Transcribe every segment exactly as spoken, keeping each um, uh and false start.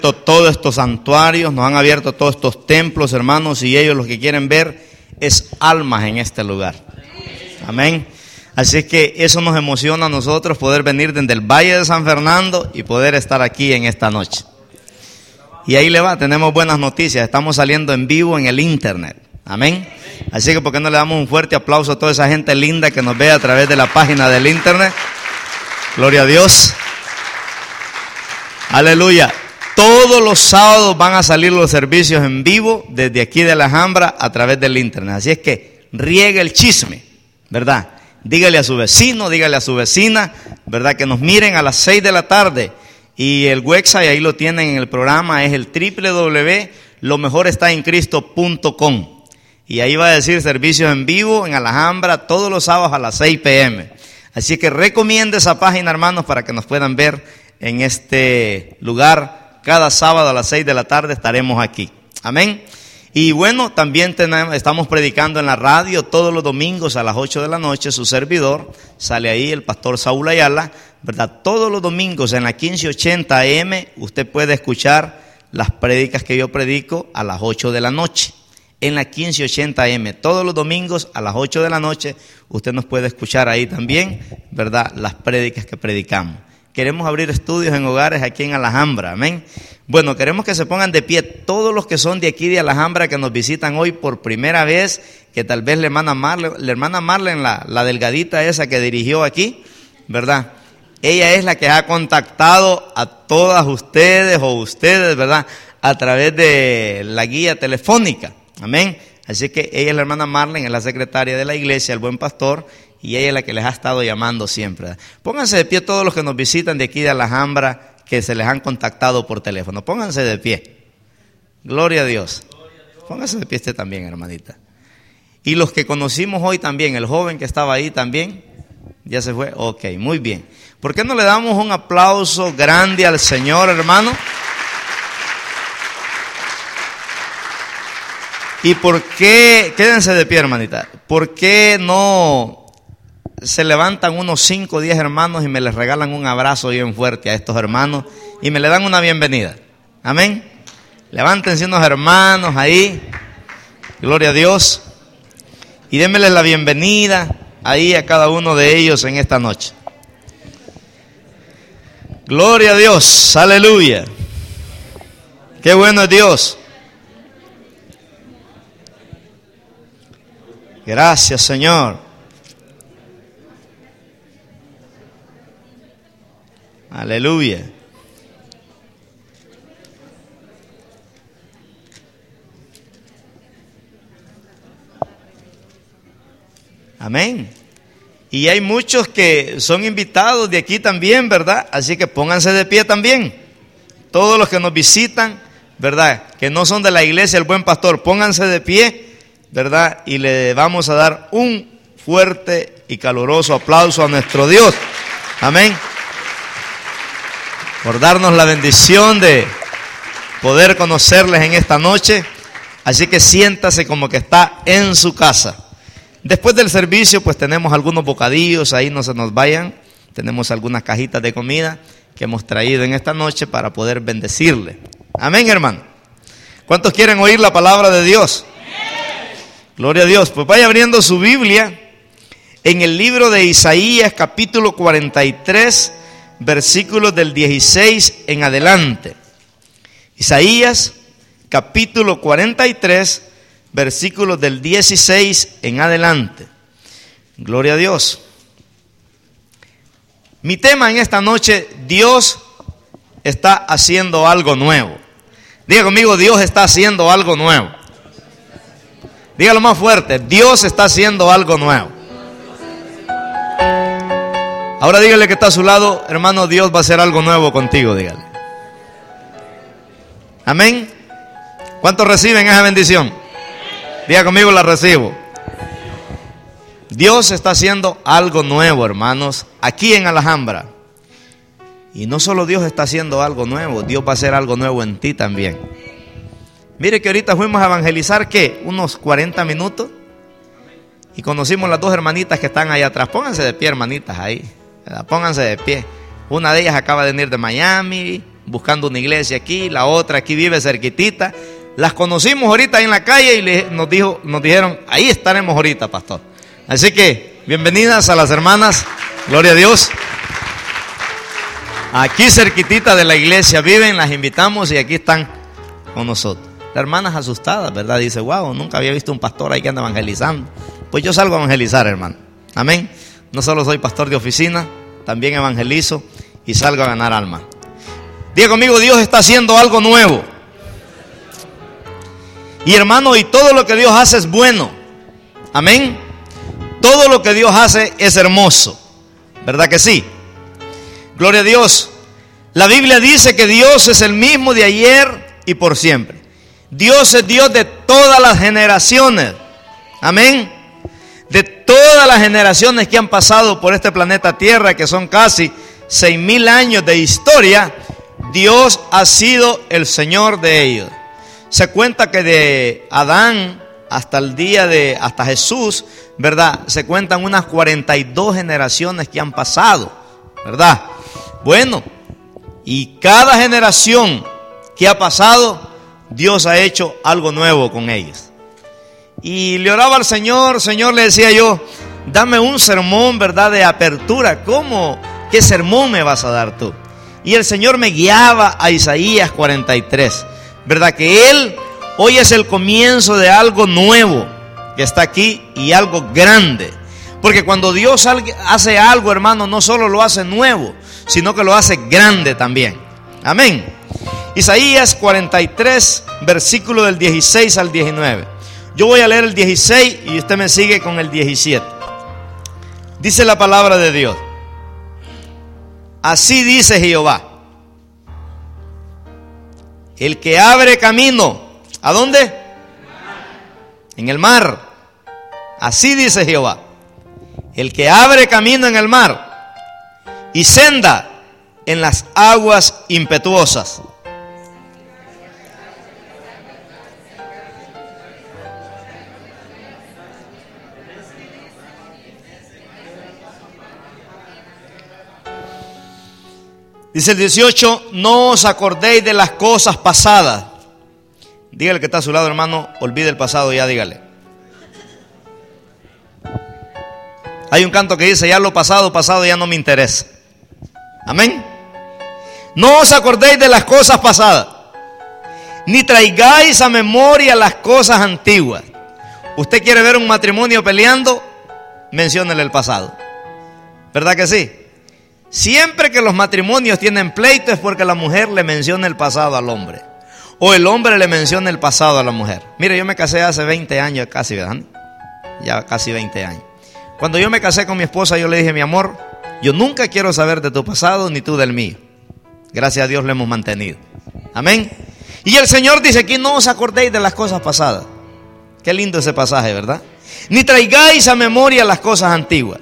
todos estos santuarios, nos han abierto todos estos templos, hermanos, y ellos lo que quieren ver es almas en este lugar. Amén. Así es que eso nos emociona a nosotros, poder venir desde el Valle de San Fernando y poder estar aquí en esta noche. Y ahí le va, tenemos buenas noticias, estamos saliendo en vivo en el internet. Amén. Así que ¿por qué no le damos un fuerte aplauso a toda esa gente linda que nos ve a través de la página del internet? Gloria a Dios. Aleluya. Todos los sábados van a salir los servicios en vivo desde aquí de la Alhambra a través del internet. Así es que riegue el chisme, ¿verdad? Dígale a su vecino, dígale a su vecina, ¿verdad? Que nos miren a las seis de la tarde. Y el website, ahí lo tienen en el programa, es el doble u doble u doble u punto lo mejor está en cristo punto com. Y ahí va a decir servicios en vivo en Alhambra todos los sábados a las seis pe eme. Así que recomiende esa página, hermanos, para que nos puedan ver en este lugar. Cada sábado a las seis de la tarde estaremos aquí. Amén. Y bueno, también tenemos, estamos predicando en la radio todos los domingos a las ocho de la noche. Su servidor sale ahí, el pastor Saúl Ayala, ¿verdad? Todos los domingos en la quince ochenta a eme usted puede escuchar las prédicas que yo predico a las ocho de la noche. En la quince ochenta a eme, todos los domingos a las ocho de la noche, usted nos puede escuchar ahí también, ¿verdad? Las prédicas que predicamos. Queremos abrir estudios en hogares aquí en Alhambra, amén. Bueno, queremos que se pongan de pie todos los que son de aquí de Alhambra, que nos visitan hoy por primera vez, que tal vez la hermana Marlene, la hermana Marlene, la, la delgadita esa que dirigió aquí, ¿verdad? Ella es la que ha contactado a todas ustedes o ustedes, ¿verdad? A través de la guía telefónica, amén. Así que ella es la hermana Marlene, es la secretaria de la iglesia, el buen pastor, y ella es la que les ha estado llamando siempre, ¿verdad? Pónganse de pie todos los que nos visitan de aquí de Alhambra, que se les han contactado por teléfono. Pónganse de pie. Gloria a Dios. Pónganse de pie usted también, hermanita. Y los que conocimos hoy también, el joven que estaba ahí también, ¿ya se fue? Ok, muy bien. ¿Por qué no le damos un aplauso grande al Señor, hermano? ¿Y por qué? Quédense de pie, hermanita. ¿Por qué no se levantan unos cinco o diez hermanos y me les regalan un abrazo bien fuerte a estos hermanos y me le dan una bienvenida? Amén. Levántense unos hermanos ahí. Gloria a Dios. Y démosles la bienvenida ahí a cada uno de ellos en esta noche. Gloria a Dios. Aleluya. Qué bueno es Dios. Gracias, Señor. Aleluya. Amén. Y hay muchos que son invitados de aquí también, ¿verdad? Así que pónganse de pie también. Todos los que nos visitan, ¿verdad? Que no son de la iglesia El Buen Pastor, pónganse de pie, ¿verdad? Y le vamos a dar un fuerte y caluroso aplauso a nuestro Dios. Amén. Por darnos la bendición de poder conocerles en esta noche. Así que siéntase como que está en su casa. Después del servicio, pues tenemos algunos bocadillos, ahí no se nos vayan. Tenemos algunas cajitas de comida que hemos traído en esta noche para poder bendecirle. Amén, hermano. ¿Cuántos quieren oír la palabra de Dios? Gloria a Dios. Pues vaya abriendo su Biblia en el libro de Isaías, capítulo cuarenta y tres, versículos del dieciséis en adelante. Isaías, capítulo cuarenta y tres, versículos del dieciséis en adelante. Gloria a Dios. Mi tema en esta noche: Dios está haciendo algo nuevo. Diga conmigo: Dios está haciendo algo nuevo. Dígalo más fuerte: Dios está haciendo algo nuevo. Ahora dígale que está a su lado: hermano, Dios va a hacer algo nuevo contigo. Dígale. Amén. ¿Cuántos reciben esa bendición? Diga conmigo: la recibo. Dios está haciendo algo nuevo, hermanos, aquí en Alhambra. Y no solo Dios está haciendo algo nuevo, Dios va a hacer algo nuevo en ti también. Mire que ahorita fuimos a evangelizar, ¿qué? Unos cuarenta minutos. Y conocimos las dos hermanitas que están ahí atrás. Pónganse de pie, hermanitas, ahí. Pónganse de pie. Una de ellas acaba de venir de Miami, buscando una iglesia aquí, la otra aquí vive cerquitita. Las conocimos ahorita en la calle y le, nos, dijo, nos dijeron, ahí estaremos ahorita, pastor. Así que, bienvenidas a las hermanas, gloria a Dios. Aquí cerquitita de la iglesia viven, las invitamos y aquí están con nosotros. La hermana es asustada, ¿verdad? Dice, wow, nunca había visto un pastor ahí que anda evangelizando. Pues yo salgo a evangelizar, hermano. Amén. No solo soy pastor de oficina, también evangelizo y salgo a ganar alma. Diga conmigo, Dios está haciendo algo nuevo. Y hermano, y todo lo que Dios hace es bueno. Amén. Todo lo que Dios hace es hermoso. ¿Verdad que sí? Gloria a Dios. La Biblia dice que Dios es el mismo de ayer y por siempre. Dios es Dios de todas las generaciones. Amén. De todas las generaciones que han pasado por este planeta Tierra, que son casi seis mil años de historia, Dios ha sido el Señor de ellos. Se cuenta que de Adán hasta el día de, hasta Jesús, ¿verdad? Se cuentan unas cuarenta y dos generaciones que han pasado, ¿verdad? Bueno, y cada generación que ha pasado, Dios ha hecho algo nuevo con ellos. Y le oraba al Señor, Señor, le decía yo, dame un sermón, ¿verdad? De apertura. ¿Cómo? ¿Qué sermón me vas a dar tú? Y el Señor me guiaba a Isaías cuarenta y tres. ¿Verdad? Que Él hoy es el comienzo de algo nuevo que está aquí y algo grande. Porque cuando Dios hace algo, hermano, no solo lo hace nuevo, sino que lo hace grande también. Amén. Isaías cuarenta y tres, versículo del dieciséis al diecinueve. Yo voy a leer el dieciséis y usted me sigue con el diecisiete. Dice la palabra de Dios. Así dice Jehová. El que abre camino, ¿a dónde? En el mar. Así dice Jehová. El que abre camino en el mar y senda en las aguas impetuosas. Dice el dieciocho, no os acordéis de las cosas pasadas. Dígale que está a su lado, hermano, olvide el pasado ya, dígale. Hay un canto que dice, ya lo pasado, pasado ya no me interesa. Amén. No os acordéis de las cosas pasadas, ni traigáis a memoria las cosas antiguas. Usted quiere ver un matrimonio peleando, menciónele el pasado. ¿Verdad que sí? Siempre que los matrimonios tienen pleito es porque la mujer le menciona el pasado al hombre, o el hombre le menciona el pasado a la mujer. Mire, yo me casé hace veinte años casi, ¿verdad? Ya casi veinte años. Cuando yo me casé con mi esposa, yo le dije, mi amor, yo nunca quiero saber de tu pasado ni tú del mío. Gracias a Dios lo hemos mantenido. Amén. Y el Señor dice aquí, no os acordéis de las cosas pasadas. Qué lindo ese pasaje, ¿verdad? Ni traigáis a memoria las cosas antiguas.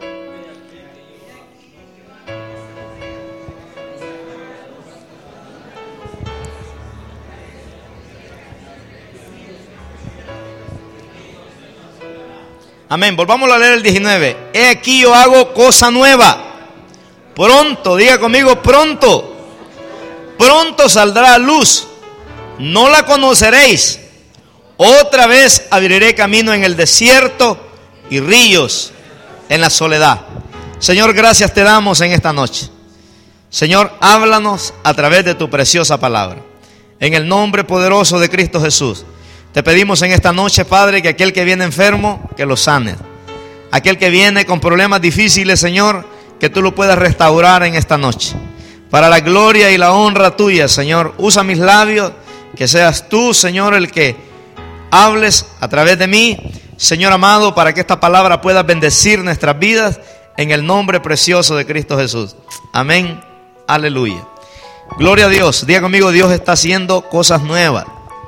Amén. Volvamos a leer el diecinueve. He aquí yo hago cosa nueva. Pronto, diga conmigo, pronto. Pronto saldrá a luz. No la conoceréis. Otra vez abriré camino en el desierto y ríos en la soledad. Señor, gracias te damos en esta noche. Señor, háblanos a través de tu preciosa palabra. En el nombre poderoso de Cristo Jesús. Te pedimos en esta noche, Padre, que aquel que viene enfermo, que lo sanes. Aquel que viene con problemas difíciles, Señor, que tú lo puedas restaurar en esta noche. Para la gloria y la honra tuya, Señor, usa mis labios, que seas tú, Señor, el que hables a través de mí, Señor amado, para que esta palabra pueda bendecir nuestras vidas, en el nombre precioso de Cristo Jesús. Amén, aleluya. Gloria a Dios. Diga conmigo, Dios está haciendo cosas nuevas.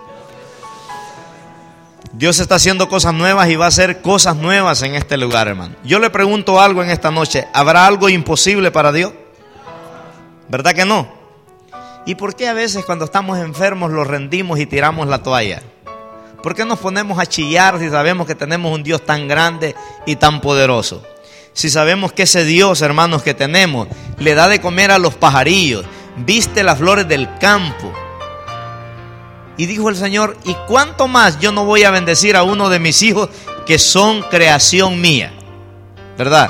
Dios está haciendo cosas nuevas y va a hacer cosas nuevas en este lugar, hermano. Yo le pregunto algo en esta noche. ¿Habrá algo imposible para Dios? ¿Verdad que no? ¿Y por qué a veces cuando estamos enfermos los rendimos y tiramos la toalla? ¿Por qué nos ponemos a chillar si sabemos que tenemos un Dios tan grande y tan poderoso? Si sabemos que ese Dios, hermanos, que tenemos, le da de comer a los pajarillos, viste las flores del campo. Y dijo el Señor, ¿y cuánto más yo no voy a bendecir a uno de mis hijos que son creación mía? ¿Verdad?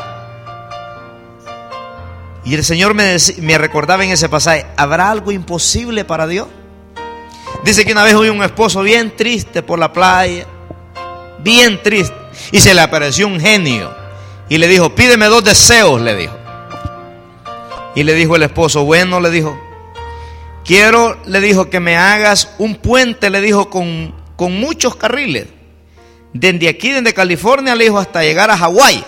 Y el Señor me, decía, me recordaba en ese pasaje, ¿habrá algo imposible para Dios? Dice que una vez oí un esposo bien triste por la playa, bien triste, y se le apareció un genio y le dijo, pídeme dos deseos, le dijo. Y le dijo el esposo, bueno, le dijo, quiero, le dijo, que me hagas un puente, le dijo, con, con muchos carriles, desde aquí, desde California, le dijo, hasta llegar a Hawái.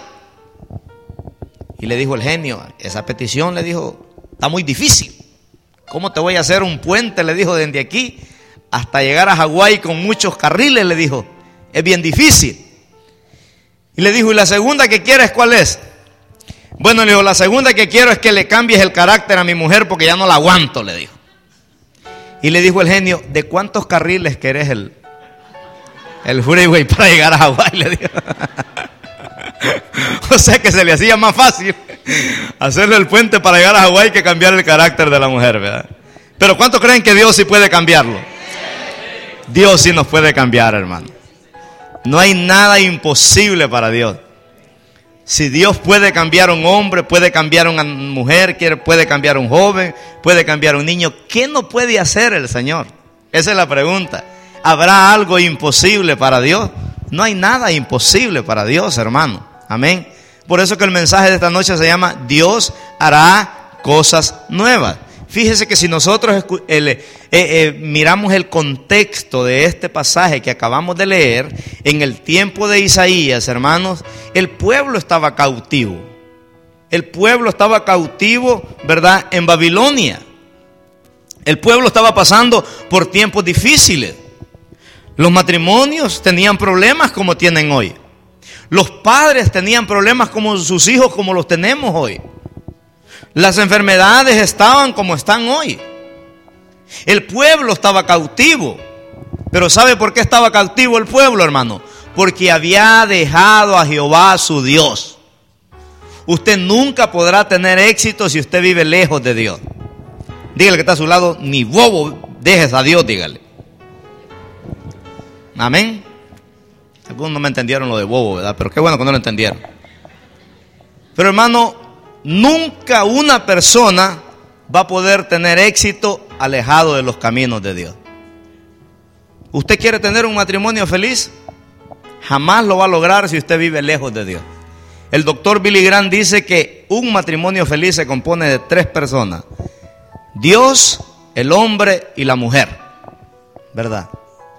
Y le dijo el genio, esa petición, le dijo, está muy difícil. ¿Cómo te voy a hacer un puente? Le dijo, desde aquí hasta llegar a Hawái con muchos carriles, le dijo, es bien difícil. Y le dijo, ¿y la segunda que quieres cuál es? Bueno, le dijo, la segunda que quiero es que le cambies el carácter a mi mujer porque ya no la aguanto, le dijo. Y le dijo el genio, ¿de cuántos carriles querés el, el freeway para llegar a Hawái? Le dijo. O sea que se le hacía más fácil hacerle el puente para llegar a Hawái que cambiar el carácter de la mujer, ¿verdad? Pero ¿cuántos creen que Dios sí puede cambiarlo? Dios sí nos puede cambiar, hermano. No hay nada imposible para Dios. Si Dios puede cambiar a un hombre, puede cambiar a una mujer, puede cambiar a un joven, puede cambiar a un niño, ¿qué no puede hacer el Señor? Esa es la pregunta. ¿Habrá algo imposible para Dios? No hay nada imposible para Dios, hermano. Amén. Por eso que el mensaje de esta noche se llama Dios hará cosas nuevas. Fíjese que si nosotros eh, eh, eh, miramos el contexto de este pasaje que acabamos de leer, en el tiempo de Isaías, hermanos, el pueblo estaba cautivo. El pueblo estaba cautivo, ¿verdad?, en Babilonia. El pueblo estaba pasando por tiempos difíciles. Los matrimonios tenían problemas como tienen hoy. Los padres tenían problemas como sus hijos, como los tenemos hoy. Las enfermedades estaban como están hoy. El pueblo estaba cautivo. Pero ¿sabe por qué estaba cautivo el pueblo, hermano? Porque había dejado a Jehová su Dios. Usted nunca podrá tener éxito si usted vive lejos de Dios. Dígale que está a su lado, ni bobo dejes a Dios, dígale. Amén. Algunos no me entendieron lo de bobo, ¿verdad? Pero qué bueno que no lo entendieron. Pero hermano, nunca una persona va a poder tener éxito alejado de los caminos de Dios. ¿Usted quiere tener un matrimonio feliz? Jamás lo va a lograr si usted vive lejos de Dios. El doctor Billy Graham dice que un matrimonio feliz se compone de tres personas: Dios, el hombre y la mujer. ¿Verdad?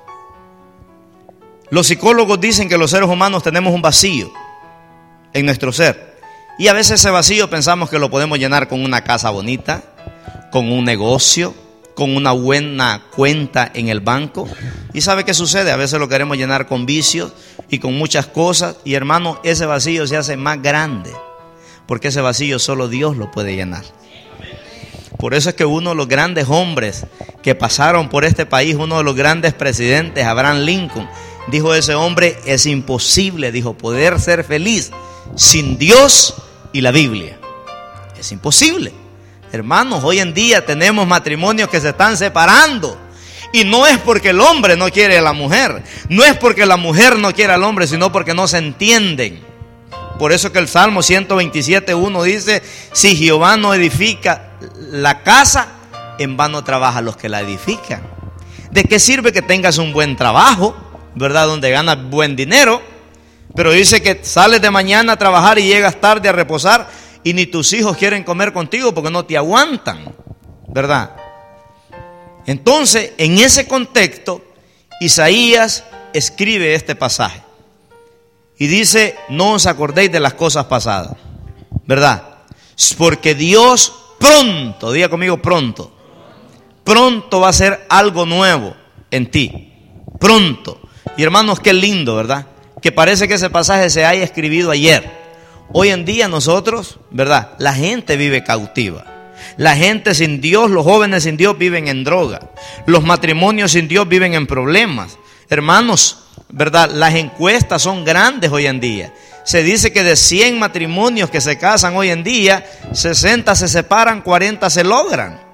Los psicólogos dicen que los seres humanos tenemos un vacío en nuestro ser. Y a veces ese vacío pensamos que lo podemos llenar con una casa bonita, con un negocio, con una buena cuenta en el banco. ¿Y sabe qué sucede? A veces lo queremos llenar con vicios y con muchas cosas. Y hermano, ese vacío se hace más grande, porque ese vacío solo Dios lo puede llenar. Por eso es que uno de los grandes hombres que pasaron por este país, uno de los grandes presidentes, Abraham Lincoln, dijo ese hombre, es imposible, dijo, poder ser feliz sin Dios y la Biblia. Es imposible. Hermanos, hoy en día tenemos matrimonios que se están separando. Y no es porque el hombre no quiere a la mujer, no es porque la mujer no quiere al hombre, sino porque no se entienden. Por eso que el Salmo ciento veintisiete uno dice, si Jehová no edifica la casa, en vano trabajan los que la edifican. ¿De qué sirve que tengas un buen trabajo, verdad, donde ganas buen dinero, pero dice que sales de mañana a trabajar y llegas tarde a reposar y ni tus hijos quieren comer contigo porque no te aguantan, ¿verdad? Entonces, en ese contexto, Isaías escribe este pasaje y dice, no os acordéis de las cosas pasadas, ¿verdad? Porque Dios pronto, diga conmigo pronto, pronto va a hacer algo nuevo en ti, pronto. Y hermanos, qué lindo, ¿verdad? Que parece que ese pasaje se haya escrito ayer. Hoy en día nosotros, ¿verdad? La gente vive cautiva. La gente sin Dios, los jóvenes sin Dios viven en droga. Los matrimonios sin Dios viven en problemas. Hermanos, ¿verdad? Las encuestas son grandes hoy en día. Se dice que de cien matrimonios que se casan hoy en día, sesenta se separan, cuarenta se logran.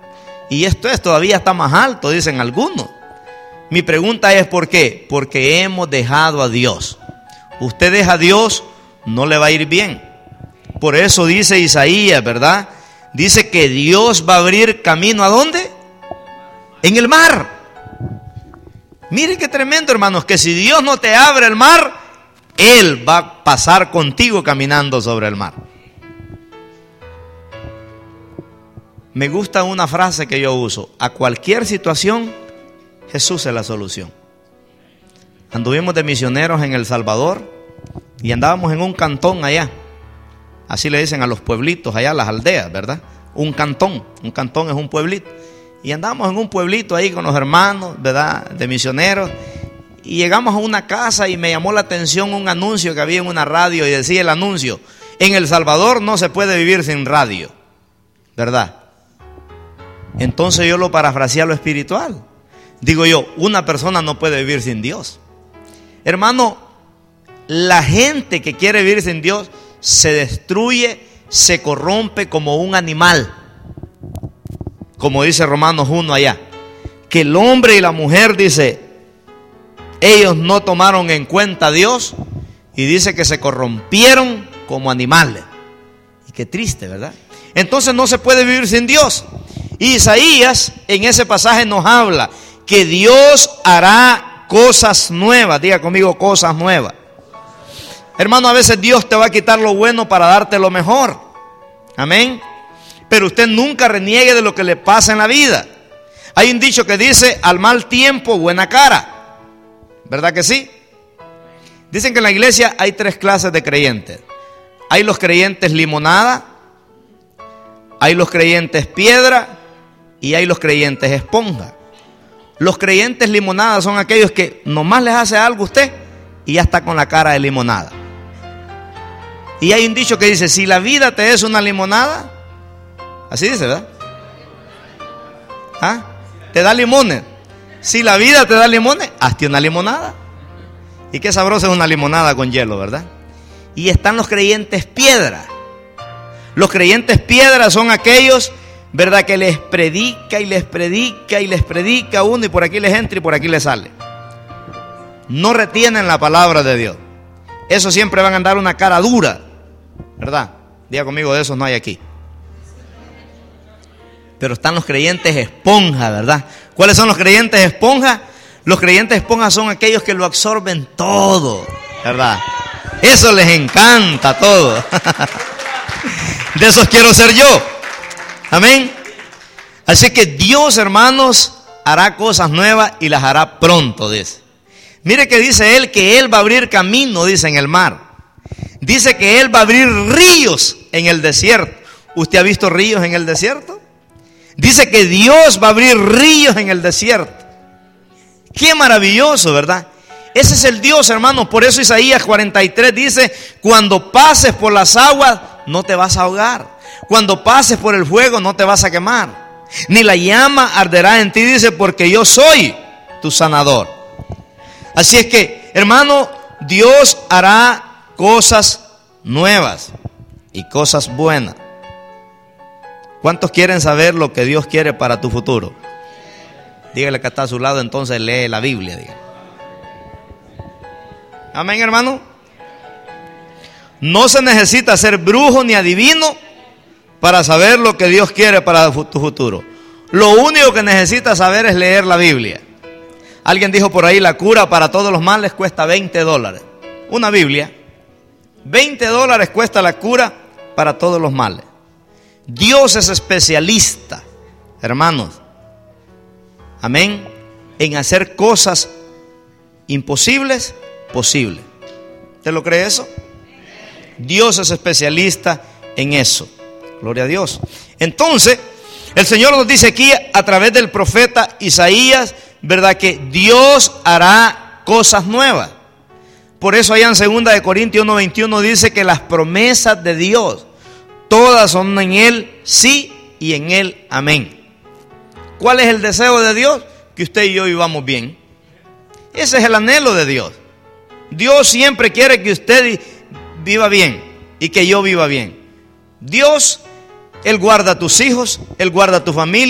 Y esto es todavía está más alto, dicen algunos. Mi pregunta es ¿por qué? Porque hemos dejado a Dios. Usted deja a Dios, no le va a ir bien. Por eso dice Isaías, ¿verdad? Dice que Dios va a abrir camino, ¿a dónde? En el mar. Mire qué tremendo, hermanos, que si Dios no te abre el mar, Él va a pasar contigo caminando sobre el mar. Me gusta una frase que yo uso: a cualquier situación, Jesús es la solución. Anduvimos de misioneros en El Salvador y andábamos en un cantón allá. Así le dicen a los pueblitos allá, las aldeas, ¿verdad? Un cantón, un cantón es un pueblito. Y andábamos en un pueblito ahí con los hermanos, ¿verdad? De misioneros. Y llegamos a una casa y me llamó la atención un anuncio que había en una radio y decía el anuncio: en El Salvador no se puede vivir sin radio, ¿verdad? Entonces yo lo parafraseé a lo espiritual. Digo yo, una persona no puede vivir sin Dios. Hermano, la gente que quiere vivir sin Dios se destruye, se corrompe como un animal. Como dice Romanos uno allá, que el hombre y la mujer, dice, ellos no tomaron en cuenta a Dios y dice que se corrompieron como animales. Y qué triste, ¿verdad? Entonces no se puede vivir sin Dios. Y Isaías en ese pasaje nos habla que Dios hará cosas nuevas. Diga conmigo, cosas nuevas. Hermano, a veces Dios te va a quitar lo bueno para darte lo mejor. Amén. Pero usted nunca reniegue de lo que le pasa en la vida. Hay un dicho que dice: al mal tiempo, buena cara. ¿Verdad que sí? Dicen que en la iglesia hay tres clases de creyentes. Hay los creyentes limonada, hay los creyentes piedra y hay los creyentes esponja. Los creyentes limonada son aquellos que nomás les hace algo a usted y ya está con la cara de limonada. Y hay un dicho que dice: si la vida te es una limonada, así dice, ¿verdad? ¿Ah? Te da limones. Si la vida te da limones, hazte una limonada. Y qué sabrosa es una limonada con hielo, ¿verdad? Y están los creyentes piedra. Los creyentes piedra son aquellos, ¿verdad?, que les predica y les predica y les predica uno y por aquí les entra y por aquí les sale. No retienen la palabra de Dios. Esos siempre van a andar una cara dura, ¿verdad? Diga conmigo, de esos no hay aquí. Pero están los creyentes esponja, ¿verdad? ¿Cuáles son los creyentes esponja? Los creyentes esponja son aquellos que lo absorben todo, ¿verdad? Eso les encanta todo. De esos quiero ser yo. Amén. Así que Dios, hermanos, hará cosas nuevas y las hará pronto, dice. Mire que dice Él que Él va a abrir camino, dice, en el mar. Dice que Él va a abrir ríos en el desierto. ¿Usted ha visto ríos en el desierto? Dice que Dios va a abrir ríos en el desierto. Qué maravilloso, ¿verdad? Ese es el Dios, hermanos. Por eso Isaías cuarenta y tres dice: cuando pases por las aguas no te vas a ahogar, cuando pases por el fuego no te vas a quemar, ni la llama arderá en ti, dice, porque yo soy tu sanador. Así es que, hermano, Dios hará cosas nuevas y cosas buenas. ¿Cuántos quieren saber lo que Dios quiere para tu futuro? Dígale que está a su lado, entonces lee la Biblia. Dígale. Amén, hermano. No se necesita ser brujo ni adivino para saber lo que Dios quiere para tu futuro. Lo único que necesitas saber es leer la Biblia. Alguien dijo por ahí: la cura para todos los males cuesta veinte dólares. Una Biblia. veinte dólares cuesta la cura para todos los males. Dios es especialista, hermanos, amén, en hacer cosas imposibles posibles. ¿Usted lo cree eso? Dios es especialista en eso. Gloria a Dios. Entonces, el Señor nos dice aquí a través del profeta Isaías, ¿verdad?, que Dios hará cosas nuevas. Por eso allá en segunda de Corintios uno veintiuno dice que las promesas de Dios todas son en Él sí y en Él amén. ¿Cuál es el deseo de Dios? Que usted y yo vivamos bien. Ese es el anhelo de Dios. Dios siempre quiere que usted viva bien y que yo viva bien. Dios, Él guarda a tus hijos, Él guarda a tu familia,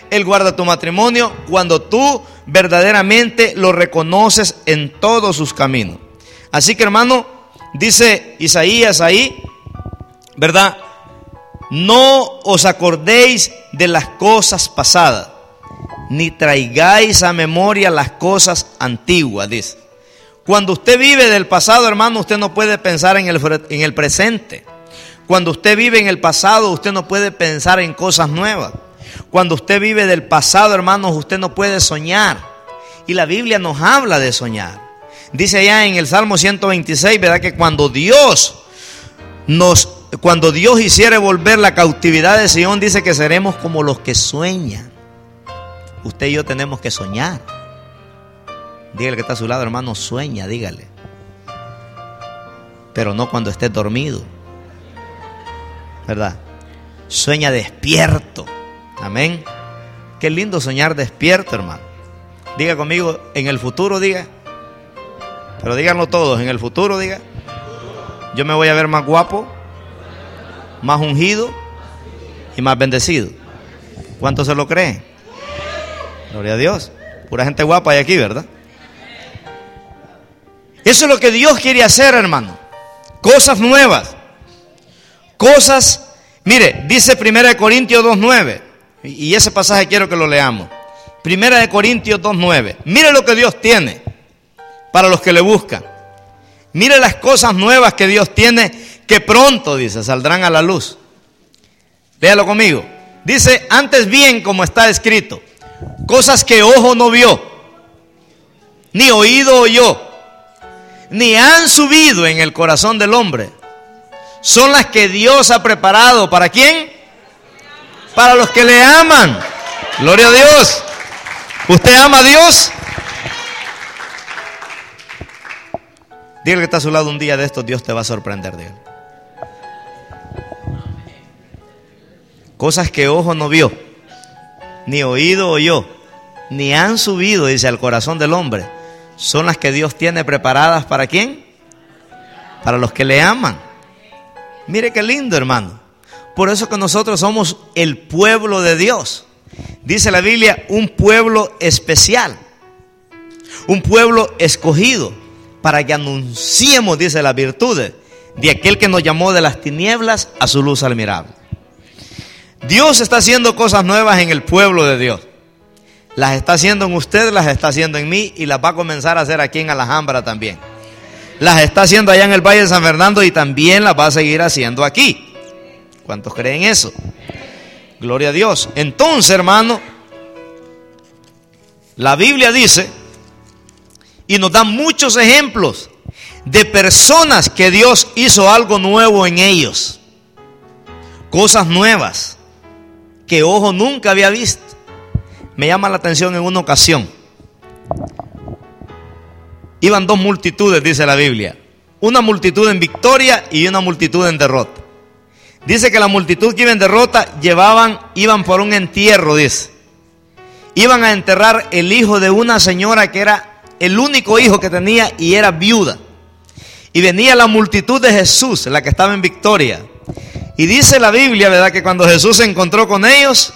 Él guarda tu matrimonio cuando tú verdaderamente lo reconoces en todos sus caminos. Así que, hermano, dice Isaías ahí, ¿verdad? No os acordéis de las cosas pasadas, ni traigáis a memoria las cosas antiguas, dice. Cuando usted vive del pasado, hermano, usted no puede pensar en el, en el presente. Cuando usted vive en el pasado, usted no puede pensar en cosas nuevas. Cuando usted vive del pasado, hermanos, usted no puede soñar. Y la Biblia nos habla de soñar. Dice allá en el Salmo ciento veintiséis, ¿verdad? Que cuando Dios nos, cuando Dios hiciere volver la cautividad de Sion, dice que seremos como los que sueñan. Usted y yo tenemos que soñar. Dígale que está a su lado, hermano, sueña, dígale. Pero no cuando esté dormido, ¿verdad? Sueña despierto. Amén. Qué lindo soñar despierto, hermano. Diga conmigo, en el futuro, diga. Pero díganlo todos, en el futuro, diga. Yo me voy a ver más guapo, más ungido y más bendecido. ¿Cuántos se lo creen? Gloria a Dios. Pura gente guapa hay aquí, ¿verdad? Eso es lo que Dios quiere hacer, hermano. Cosas nuevas. Cosas, mire, dice Primera de Corintios dos nueve. Y ese pasaje quiero que lo leamos. Primera de Corintios dos nueve. Mire lo que Dios tiene para los que le buscan. Mire las cosas nuevas que Dios tiene, que pronto, dice, saldrán a la luz. Léalo conmigo. Dice, antes bien, como está escrito, cosas que ojo no vio, ni oído oyó, ni han subido en el corazón del hombre, son las que Dios ha preparado. ¿Para quién? Para los que le aman. Gloria a Dios. ¿Usted ama a Dios? Dígale que está a su lado, un día de estos Dios te va a sorprender. Dígale. Cosas que ojo no vio, ni oído oyó, ni han subido, dice, al corazón del hombre, son las que Dios tiene preparadas. ¿Para quién? Para los que le aman. Mire qué lindo, hermano. Por eso que nosotros somos el pueblo de Dios. Dice la Biblia, un pueblo especial, un pueblo escogido, para que anunciemos, dice, las virtudes de aquel que nos llamó de las tinieblas a su luz admirable. Dios está haciendo cosas nuevas en el pueblo de Dios. Las está haciendo en usted, las está haciendo en mí, y las va a comenzar a hacer aquí en Alhambra también. Las está haciendo allá en el Valle de San Fernando y también las va a seguir haciendo aquí. ¿Cuántos creen eso? Gloria a Dios. Entonces, hermano, la Biblia dice, y nos da muchos ejemplos de personas que Dios hizo algo nuevo en ellos. Cosas nuevas que ojo nunca había visto. Me llama la atención en una ocasión. Iban dos multitudes, dice la Biblia. Una multitud en victoria y una multitud en derrota. Dice que la multitud que iba en derrota llevaban, iban por un entierro, dice. Iban a enterrar el hijo de una señora que era el único hijo que tenía y era viuda. Y venía la multitud de Jesús, la que estaba en victoria. Y dice la Biblia, ¿verdad?, que cuando Jesús se encontró con ellos,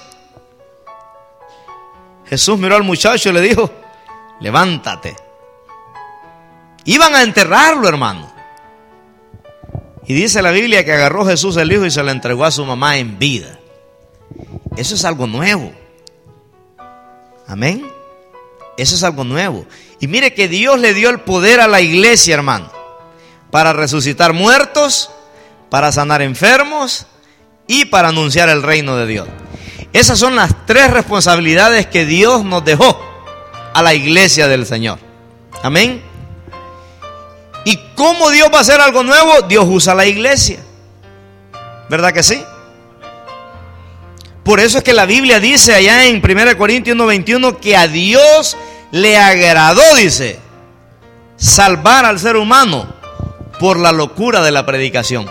Jesús miró al muchacho y le dijo, levántate. Iban a enterrarlo, hermano. Y dice la Biblia que agarró Jesús el hijo y se lo entregó a su mamá en vida. Eso es algo nuevo. Amén. Eso es algo nuevo. Y mire que Dios le dio el poder a la iglesia, hermano, para resucitar muertos, para sanar enfermos y para anunciar el reino de Dios. Esas son las tres responsabilidades que Dios nos dejó a la iglesia del Señor. Amén. ¿Y cómo Dios va a hacer algo nuevo? Dios usa la iglesia. ¿Verdad que sí? Por eso es que la Biblia dice allá en Primera de Corintios uno veintiuno que a Dios le agradó, dice, salvar al ser humano por la locura de la predicación.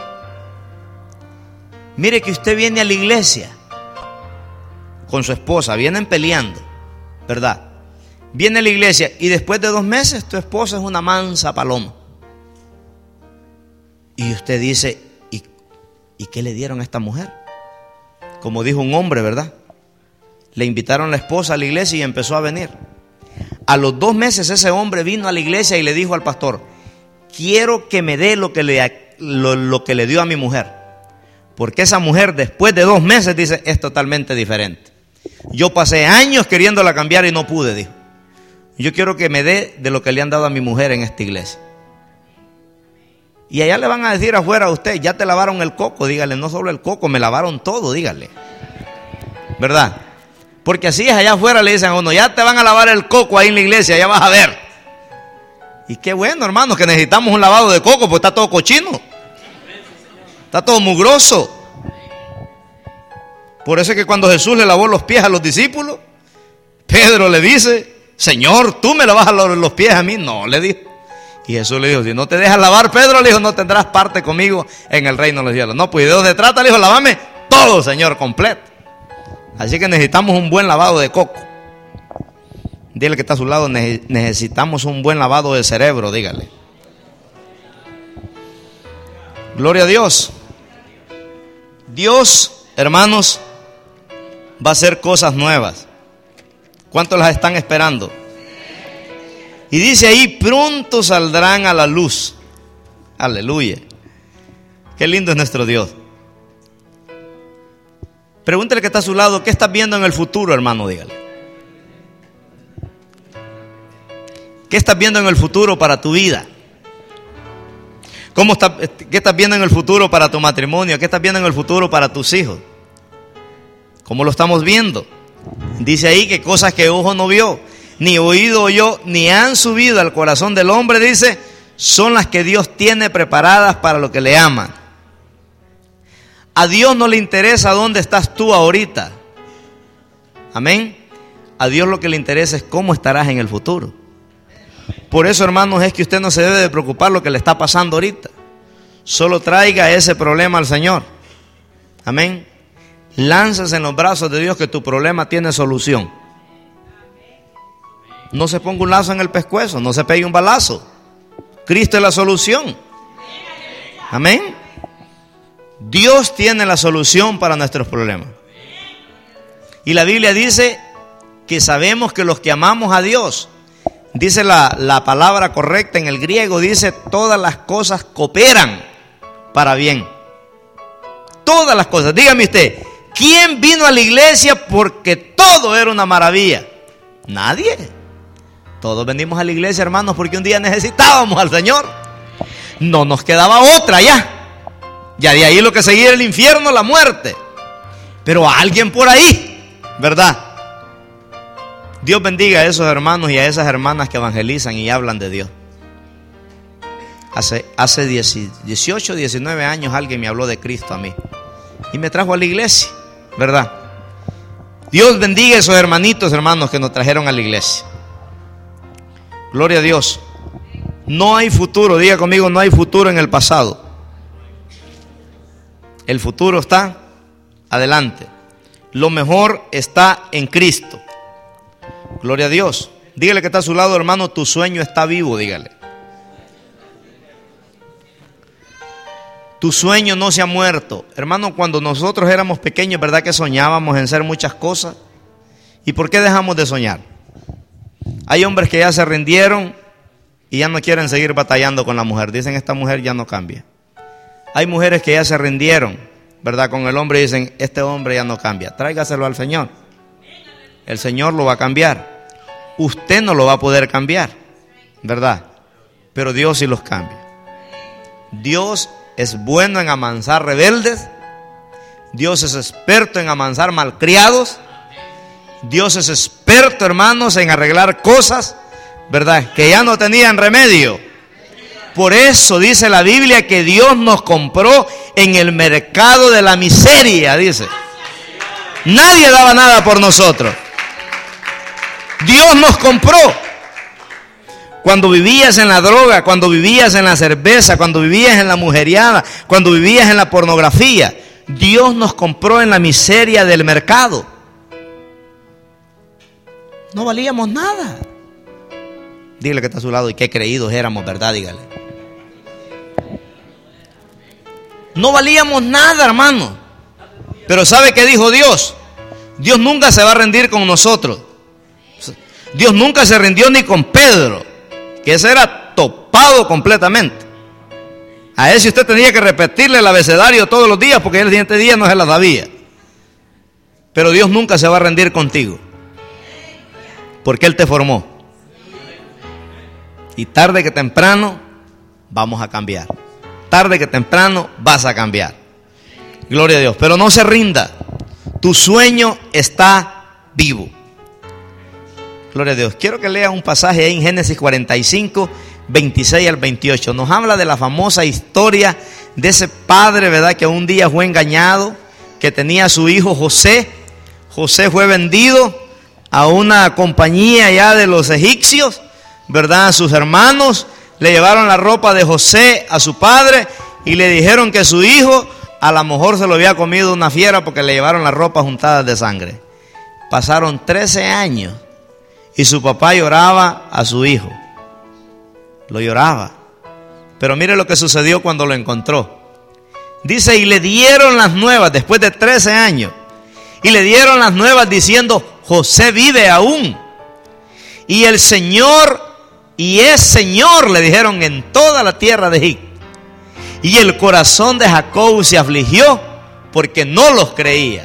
Mire que usted viene a la iglesia con su esposa, vienen peleando, ¿verdad? Viene a la iglesia y después de dos meses tu esposa es una mansa paloma. Y usted dice, ¿y, ¿y qué le dieron a esta mujer? Como dijo un hombre, ¿verdad? Le invitaron a la esposa a la iglesia y empezó a venir. A los dos meses ese hombre vino a la iglesia y le dijo al pastor: quiero que me dé lo que le, lo, lo que le dio a mi mujer. Porque esa mujer después de dos meses, dice, es totalmente diferente. Yo pasé años queriéndola cambiar y no pude, dijo. Yo quiero que me dé de lo que le han dado a mi mujer en esta iglesia. Y allá le van a decir afuera a usted: ya te lavaron el coco. Dígale: no solo el coco, me lavaron todo, dígale. ¿Verdad? Porque así es, allá afuera le dicen a uno: ya te van a lavar el coco ahí en la iglesia, ya vas a ver. Y qué bueno, hermanos, que necesitamos un lavado de coco, porque está todo cochino. Está todo mugroso. Por eso es que cuando Jesús le lavó los pies a los discípulos, Pedro le dice: Señor, ¿tú me lavas los pies a mí? No, le dijo. Y Jesús le dijo: si no te dejas lavar, Pedro, le dijo, no tendrás parte conmigo en el reino de los cielos. No, pues ¿de dónde trata? Le dijo: lávame todo, Señor, completo. Así que necesitamos un buen lavado de coco. Dile que está a su lado: necesitamos un buen lavado de cerebro, dígale. Gloria a Dios. Dios, hermanos, va a hacer cosas nuevas. ¿Cuántos las están esperando? Y dice ahí: pronto saldrán a la luz. Aleluya. Qué lindo es nuestro Dios. Pregúntale que está a su lado: ¿qué estás viendo en el futuro, hermano? Dígale. ¿Qué estás viendo en el futuro para tu vida? ¿Cómo está, ¿Qué estás viendo en el futuro para tu matrimonio? ¿Qué estás viendo en el futuro para tus hijos? ¿Cómo lo estamos viendo? Dice ahí que cosas que ojo no vio, ni oído oyó, ni han subido al corazón del hombre, dice, son las que Dios tiene preparadas para los que le aman. A Dios no le interesa dónde estás tú ahorita. Amén. A Dios lo que le interesa es cómo estarás en el futuro. Por eso, hermanos, es que usted no se debe de preocupar lo que le está pasando ahorita. Solo traiga ese problema al Señor. Amén. Lánzase en los brazos de Dios, que tu problema tiene solución. No se ponga un lazo en el pescuezo, no se pegue un balazo. Cristo es la solución. Amén. Dios tiene la solución para nuestros problemas. Y la Biblia dice que sabemos que los que amamos a Dios, dice la, la palabra correcta en el griego, dice: todas las cosas cooperan para bien. Todas las cosas. Dígame usted, ¿quién vino a la iglesia porque todo era una maravilla? Nadie. Todos venimos a la iglesia, hermanos, porque un día necesitábamos al Señor. No nos quedaba otra ya. Ya de ahí lo que seguía era el infierno, la muerte. Pero a alguien por ahí, ¿verdad? Dios bendiga a esos hermanos y a esas hermanas que evangelizan y hablan de Dios. Hace, hace dieciocho, diecinueve años alguien me habló de Cristo a mí y me trajo a la iglesia, ¿verdad? Dios bendiga a esos hermanitos, hermanos, que nos trajeron a la iglesia. Gloria a Dios. No hay futuro, diga conmigo: no hay futuro en el pasado. El futuro está adelante. Lo mejor está en Cristo. Gloria a Dios. Dígale que está a su lado: hermano, tu sueño está vivo, dígale. Tu sueño no se ha muerto. Hermano, cuando nosotros éramos pequeños, ¿verdad que soñábamos en ser muchas cosas? ¿Y por qué dejamos de soñar? Hay hombres que ya se rindieron y ya no quieren seguir batallando con la mujer. Dicen: esta mujer ya no cambia. Hay mujeres que ya se rindieron, ¿verdad?, con el hombre, y dicen: este hombre ya no cambia. Tráigaselo al Señor. El Señor lo va a cambiar. Usted no lo va a poder cambiar, ¿verdad? Pero Dios sí los cambia. Dios es bueno en amansar rebeldes. Dios es experto en amansar malcriados. Dios es experto, hermanos, en arreglar cosas, ¿verdad?, que ya no tenían remedio. Por eso dice la Biblia que Dios nos compró en el mercado de la miseria, dice. Nadie daba nada por nosotros. Dios nos compró. Cuando vivías en la droga, cuando vivías en la cerveza, cuando vivías en la mujeriada, cuando vivías en la pornografía, Dios nos compró en la miseria del mercado. No valíamos nada. Dígale que está a su lado: y qué creídos éramos, ¿verdad? Dígale. No valíamos nada, hermano. Pero ¿sabe qué dijo Dios? Dios nunca se va a rendir con nosotros. Dios nunca se rindió ni con Pedro, que ese era topado completamente. A ese usted tenía que repetirle el abecedario todos los días, porque el siguiente día no se la sabía. Pero Dios nunca se va a rendir contigo, porque Él te formó. Y tarde que temprano vamos a cambiar. Tarde que temprano vas a cambiar. Gloria a Dios. Pero no se rinda. Tu sueño está vivo. Gloria a Dios. Quiero que lea un pasaje ahí en Génesis cuarenta y cinco, veintiséis al veintiocho. Nos habla de la famosa historia de ese padre, ¿verdad?, que un día fue engañado, que tenía a su hijo José. José fue vendido a una compañía ya de los egipcios, ¿verdad? Sus hermanos le llevaron la ropa de José a su padre y le dijeron que su hijo a lo mejor se lo había comido una fiera, porque le llevaron la ropa juntada de sangre. Pasaron trece años y su papá lloraba a su hijo. Lo lloraba. Pero mire lo que sucedió cuando lo encontró. Dice, y le dieron las nuevas después de trece años. Y le dieron las nuevas diciendo, José vive aún. Y el Señor, y es Señor, le dijeron, en toda la tierra de Egipto. Y el corazón de Jacob se afligió porque no los creía.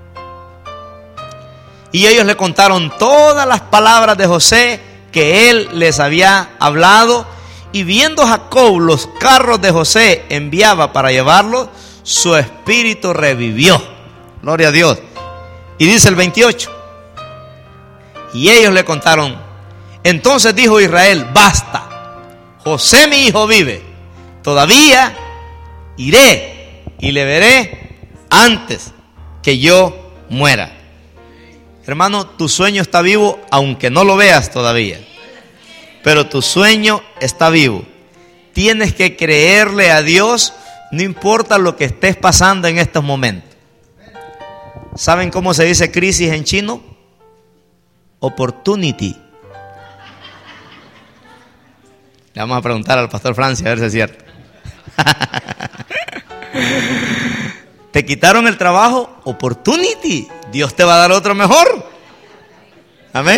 Y ellos le contaron todas las palabras de José que él les había hablado. Y viendo Jacob los carros de José enviaba para llevarlos, su espíritu revivió. Gloria a Dios. Y dice el veintiocho. Y ellos le contaron. Entonces dijo Israel, basta, José mi hijo vive. Todavía iré y le veré antes que yo muera. Hermano, tu sueño está vivo aunque no lo veas todavía. Pero tu sueño está vivo. Tienes que creerle a Dios, no importa lo que estés pasando en estos momentos. ¿Saben cómo se dice crisis en chino? Opportunity. Le vamos a preguntar al pastor Francia a ver si es cierto. Te quitaron el trabajo, opportunity. Dios te va a dar otro mejor. Amén.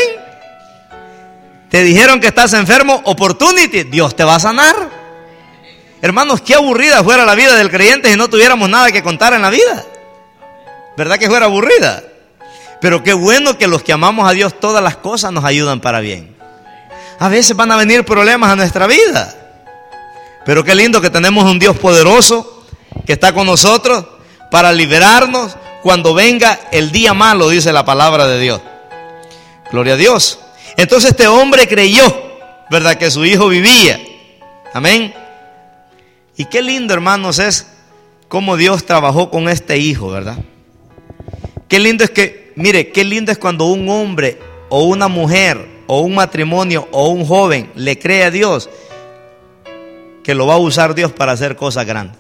Te dijeron que estás enfermo, opportunity. Dios te va a sanar. Hermanos, qué aburrida fuera la vida del creyente si no tuviéramos nada que contar en la vida. ¿Verdad que fuera aburrida? Pero qué bueno que los que amamos a Dios, todas las cosas nos ayudan para bien. A veces van a venir problemas a nuestra vida, pero qué lindo que tenemos un Dios poderoso que está con nosotros para liberarnos cuando venga el día malo, dice la palabra de Dios. Gloria a Dios. Entonces este hombre creyó, ¿verdad?, que su hijo vivía. Amén. Y qué lindo, hermanos, es cómo Dios trabajó con este hijo, ¿verdad? Qué lindo es que, mire, qué lindo es cuando un hombre o una mujer o un matrimonio o un joven le cree a Dios, que lo va a usar Dios para hacer cosas grandes.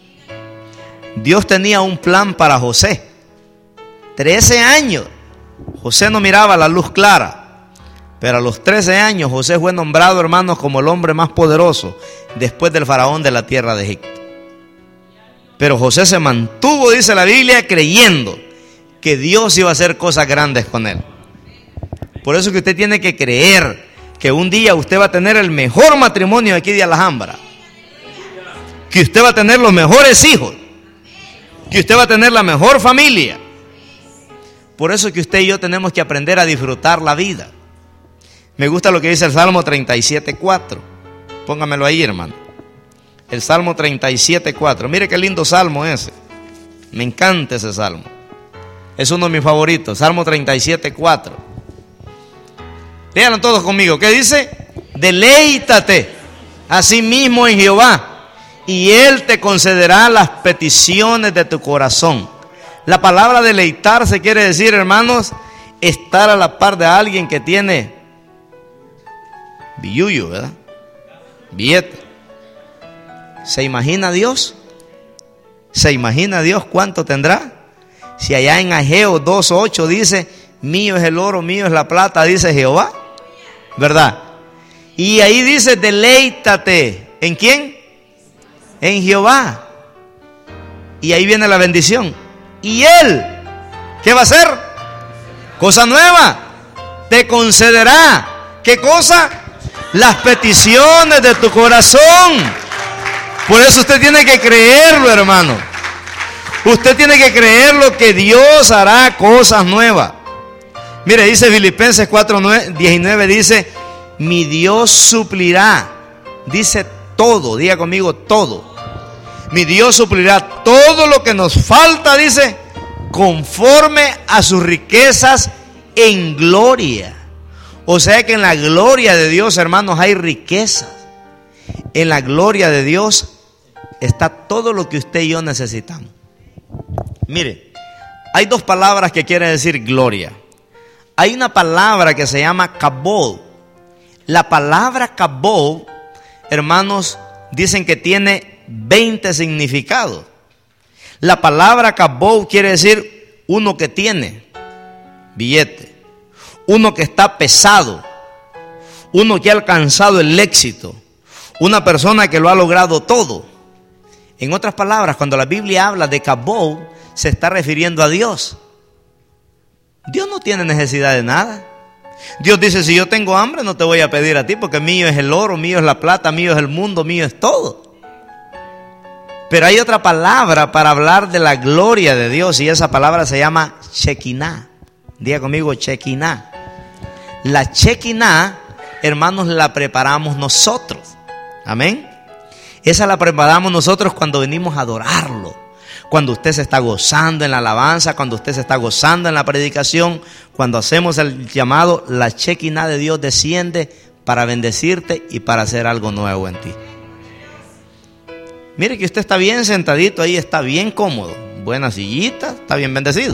Dios tenía un plan para José. trece años. José no miraba la luz clara, pero a los trece años José fue nombrado, hermanos, como el hombre más poderoso después del faraón de la tierra de Egipto. Pero José se mantuvo, dice la Biblia, creyendo que Dios iba a hacer cosas grandes con él. Por eso que usted tiene que creer que un día usted va a tener el mejor matrimonio aquí de Alhambra, que usted va a tener los mejores hijos, que usted va a tener la mejor familia. Por eso que usted y yo tenemos que aprender a disfrutar la vida. Me gusta lo que dice el Salmo treinta y siete, cuatro. Póngamelo ahí, hermano. El Salmo treinta y siete, cuatro. Mire qué lindo salmo ese. Me encanta ese salmo. Es uno de mis favoritos. Salmo treinta y siete, cuatro. Léanlo todos conmigo. ¿Qué dice? Deleítate a sí mismo en Jehová, y Él te concederá las peticiones de tu corazón. La palabra deleitarse quiere decir, hermanos, estar a la par de alguien que tiene billuyo, ¿verdad? Billete. ¿Se imagina Dios? ¿Se imagina Dios cuánto tendrá? Si allá en Ageo dos ocho dice, mío es el oro, mío es la plata, dice Jehová, ¿verdad? Y ahí dice, deleítate. ¿En quién? En Jehová. Y ahí viene la bendición. Y Él, ¿qué va a hacer? Cosa nueva. Te concederá. ¿Qué cosa? Las peticiones de tu corazón. Por eso usted tiene que creerlo, hermano. Usted tiene que creerlo, que Dios hará cosas nuevas. Mire, dice Filipenses cuatro diecinueve, dice, mi Dios suplirá. Dice todo, diga conmigo todo. Mi Dios suplirá todo lo que nos falta, dice, conforme a sus riquezas en gloria. O sea que en la gloria de Dios, hermanos, hay riquezas. En la gloria de Dios está todo lo que usted y yo necesitamos. Mire, hay dos palabras que quieren decir gloria. Hay una palabra que se llama kabod. La palabra kabod, hermanos, dicen que tiene veinte significados. La palabra kabod quiere decir uno que tiene billete, uno que está pesado, uno que ha alcanzado el éxito, una persona que lo ha logrado todo. En otras palabras, cuando la Biblia habla de kabod, se está refiriendo a Dios. Dios no tiene necesidad de nada. Dios dice, si yo tengo hambre no te voy a pedir a ti, porque mío es el oro, mío es la plata, mío es el mundo, mío es todo. Pero hay otra palabra para hablar de la gloria de Dios, y esa palabra se llama Shekinah. Diga conmigo, Shekinah. La Shekinah, hermanos, la preparamos nosotros. Amén. Esa la preparamos nosotros cuando venimos a adorarlo. Cuando usted se está gozando en la alabanza, cuando usted se está gozando en la predicación, cuando hacemos el llamado, la Shekinah de Dios desciende para bendecirte y para hacer algo nuevo en ti. Mire que usted está bien sentadito ahí, está bien cómodo, buena sillita, está bien bendecido.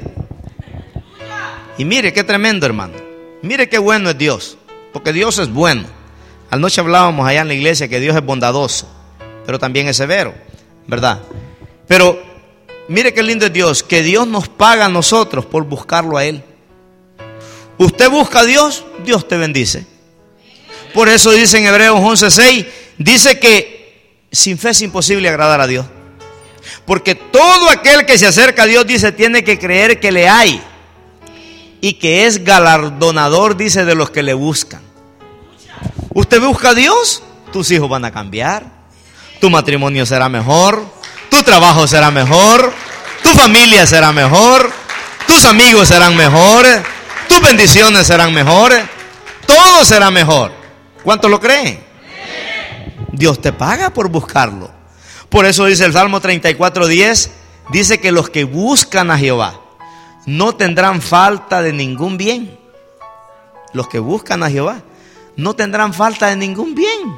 Y mire qué tremendo, hermano. Mire qué bueno es Dios, porque Dios es bueno. Anoche hablábamos allá en la iglesia que Dios es bondadoso, pero también es severo, ¿verdad? Pero mire qué lindo es Dios, que Dios nos paga a nosotros por buscarlo a Él. Usted busca a Dios, Dios te bendice. Por eso dice en Hebreos once seis, dice que sin fe es imposible agradar a Dios. Porque todo aquel que se acerca a Dios, dice, tiene que creer que le hay y que es galardonador, dice, de los que le buscan. Usted busca a Dios, tus hijos van a cambiar, tu matrimonio será mejor, tu trabajo será mejor, tu familia será mejor, tus amigos serán mejores, tus bendiciones serán mejores, todo será mejor. ¿Cuántos lo creen? Dios te paga por buscarlo. Por eso dice el Salmo treinta y cuatro diez, dice que los que buscan a Jehová no tendrán falta de ningún bien. Los que buscan a Jehová no tendrán falta de ningún bien.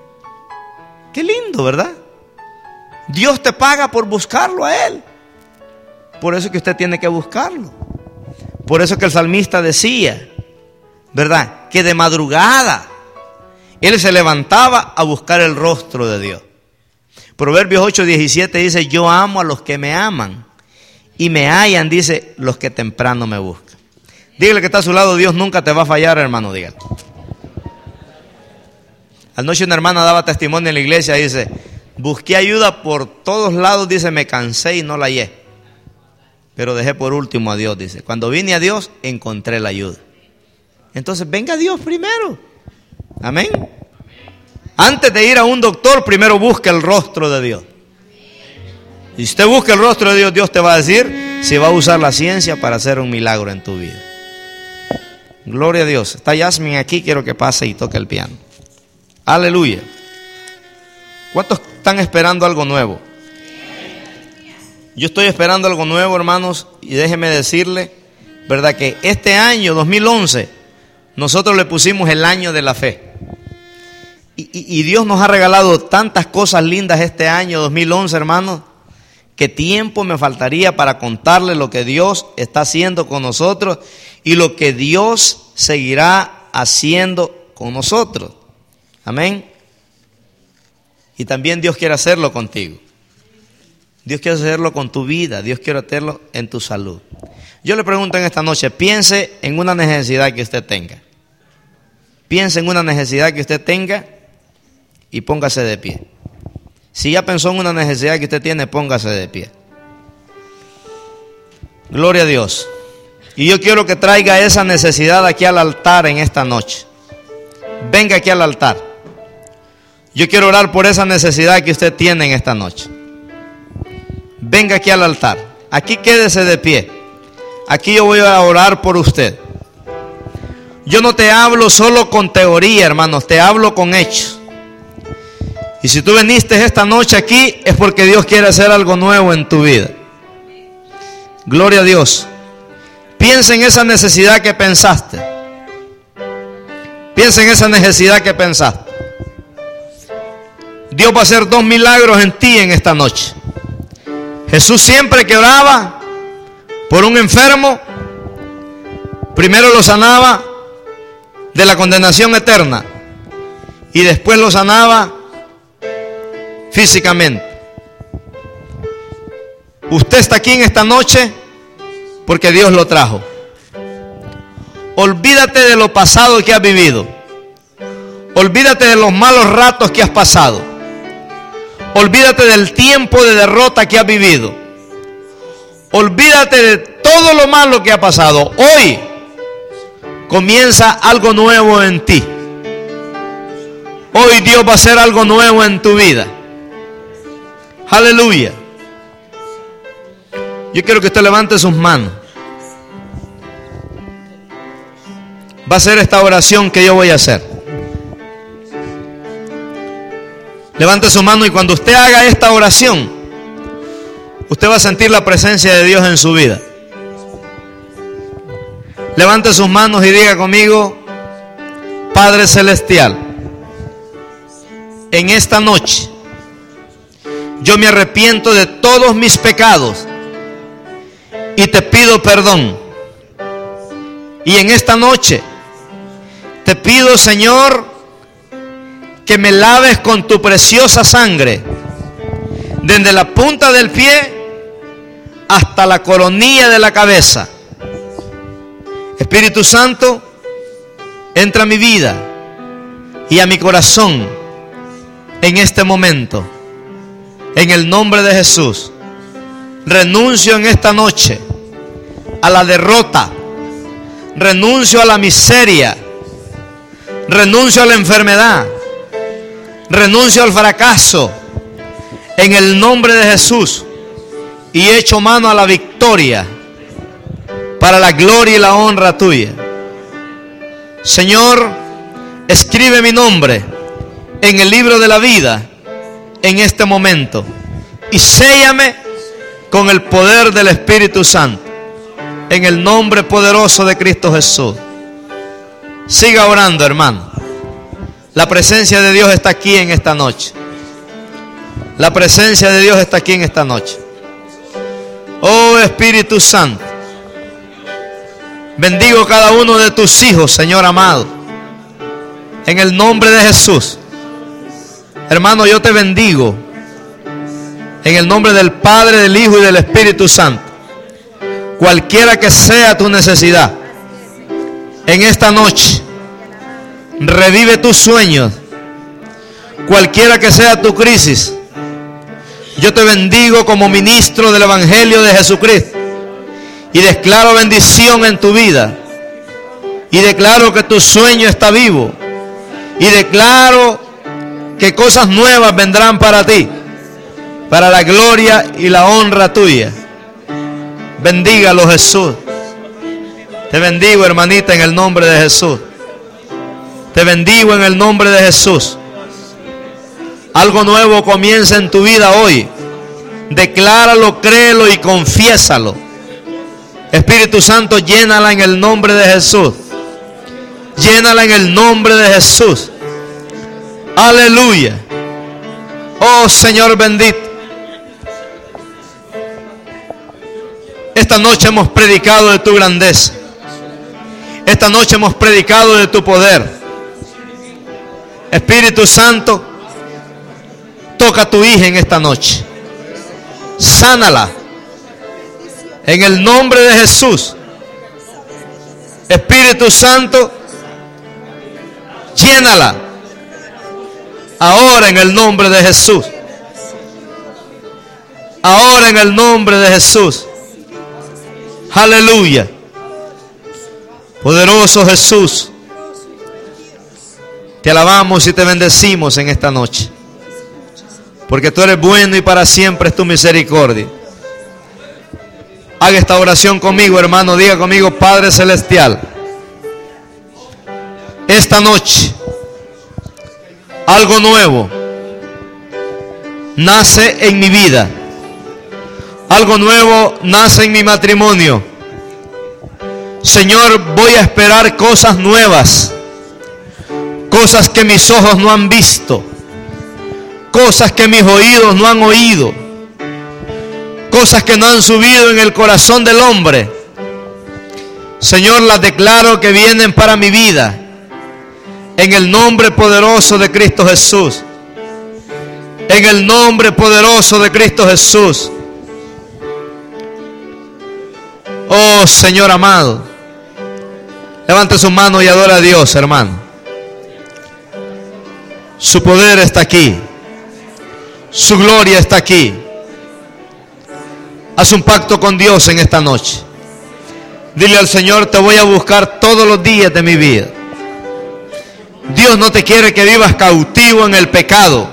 Qué lindo, ¿verdad? Dios te paga por buscarlo a Él. Por eso es que usted tiene que buscarlo. Por eso es que el salmista decía, ¿verdad?, que de madrugada él se levantaba a buscar el rostro de Dios. Proverbios ocho diecisiete dice, yo amo a los que me aman y me hallan, dice, los que temprano me buscan. Dígale que está a su lado, Dios nunca te va a fallar, hermano, dígale. Anoche una hermana daba testimonio en la iglesia, dice, busqué ayuda por todos lados, dice, me cansé y no la hallé, pero dejé por último a Dios, dice. Cuando vine a Dios, encontré la ayuda. Entonces, venga a Dios primero. Amén. Antes de ir a un doctor, primero busque el rostro de Dios. Y si usted busca el rostro de Dios, Dios te va a decir si va a usar la ciencia para hacer un milagro en tu vida. Gloria a Dios. Está Yasmin aquí, quiero que pase y toque el piano. Aleluya. ¿Cuántos están esperando algo nuevo? Yo estoy esperando algo nuevo, hermanos, y déjeme decirle, ¿verdad?, que este año dos mil once nosotros le pusimos el año de la fe. Y, y, y Dios nos ha regalado tantas cosas lindas este año dos mil once, hermanos, que tiempo me faltaría para contarle lo que Dios está haciendo con nosotros y lo que Dios seguirá haciendo con nosotros. Amén. Y también Dios quiere hacerlo contigo. Dios quiere hacerlo con tu vida. Dios quiere hacerlo en tu salud. Yo le pregunto en esta noche, piense en una necesidad que usted tenga. Piense en una necesidad que usted tenga y póngase de pie. Si ya pensó en una necesidad que usted tiene, póngase de pie. Gloria a Dios. Y yo quiero que traiga esa necesidad aquí al altar en esta noche. Venga aquí al altar. Yo quiero orar por esa necesidad que usted tiene en esta noche. Venga aquí al altar. Aquí quédese de pie. Aquí yo voy a orar por usted. Yo no te hablo solo con teoría, hermanos, te hablo con hechos. Y si tú viniste esta noche aquí es porque Dios quiere hacer algo nuevo en tu vida. Gloria a Dios. Piensa en esa necesidad que pensaste. Piensa en esa necesidad que pensaste. Dios va a hacer dos milagros en ti en esta noche. Jesús siempre que oraba por un enfermo, primero lo sanaba de la condenación eterna y después lo sanaba físicamente. Usted está aquí en esta noche porque Dios lo trajo. Olvídate de lo pasado que has vivido. Olvídate de los malos ratos que has pasado. Olvídate del tiempo de derrota que has vivido. Olvídate de todo lo malo que ha pasado. Hoy comienza algo nuevo en ti. Hoy Dios va a hacer algo nuevo en tu vida. Aleluya. Yo quiero que usted levante sus manos. Va a ser esta oración que yo voy a hacer. Levante su mano y cuando usted haga esta oración, usted va a sentir la presencia de Dios en su vida. Levante sus manos y diga conmigo: Padre Celestial, en esta noche yo me arrepiento de todos mis pecados y te pido perdón. Y en esta noche te pido, Señor, que me laves con tu preciosa sangre, desde la punta del pie hasta la coronilla de la cabeza. Espíritu Santo, entra a mi vida y a mi corazón en este momento. En el nombre de Jesús, renuncio en esta noche a la derrota, renuncio a la miseria, renuncio a la enfermedad, renuncio al fracaso en el nombre de Jesús y echo mano a la victoria para la gloria y la honra tuya. Señor, escribe mi nombre en el libro de la vida en este momento y séllame con el poder del Espíritu Santo en el nombre poderoso de Cristo Jesús. Siga orando, hermano. La presencia de Dios está aquí en esta noche. La presencia de Dios está aquí en esta noche. Oh Espíritu Santo, bendigo cada uno de tus hijos, Señor amado, en el nombre de Jesús. Hermano, yo te bendigo en el nombre del Padre, del Hijo y del Espíritu Santo. Cualquiera que sea tu necesidad, en esta noche revive tus sueños. Cualquiera que sea tu crisis, yo te bendigo como ministro del Evangelio de Jesucristo y declaro bendición en tu vida y declaro que tu sueño está vivo y declaro que cosas nuevas vendrán para ti, para la gloria y la honra tuya. Bendígalo, Jesús. Te bendigo, hermanita, en el nombre de Jesús. Te bendigo en el nombre de Jesús. Algo nuevo comienza en tu vida hoy. Decláralo, créelo y confiésalo. Espíritu Santo, llénala en el nombre de Jesús. Llénala en el nombre de Jesús. Aleluya. Oh Señor bendito. Esta noche hemos predicado de tu grandeza. Esta noche hemos predicado de tu poder. Espíritu Santo, toca a tu hija en esta noche. Sánala en el nombre de Jesús. Espíritu Santo, llénala ahora en el nombre de Jesús. Ahora en el nombre de Jesús. Aleluya. Poderoso Jesús, te alabamos y te bendecimos en esta noche, porque tú eres bueno y para siempre es tu misericordia. Haga esta oración conmigo, hermano. Diga conmigo: Padre Celestial, esta noche algo nuevo nace en mi vida. Algo nuevo nace en mi matrimonio. Señor, voy a esperar cosas nuevas, cosas que mis ojos no han visto, cosas que mis oídos no han oído, cosas que no han subido en el corazón del hombre. Señor, las declaro que vienen para mi vida, en el nombre poderoso de Cristo Jesús. En el nombre poderoso de Cristo Jesús. Oh Señor amado, levante su mano y adora a Dios, hermano. Su poder está aquí, su gloria está aquí. Haz un pacto con Dios en esta noche. Dile al Señor: te voy a buscar todos los días de mi vida. Dios no te quiere que vivas cautivo en el pecado.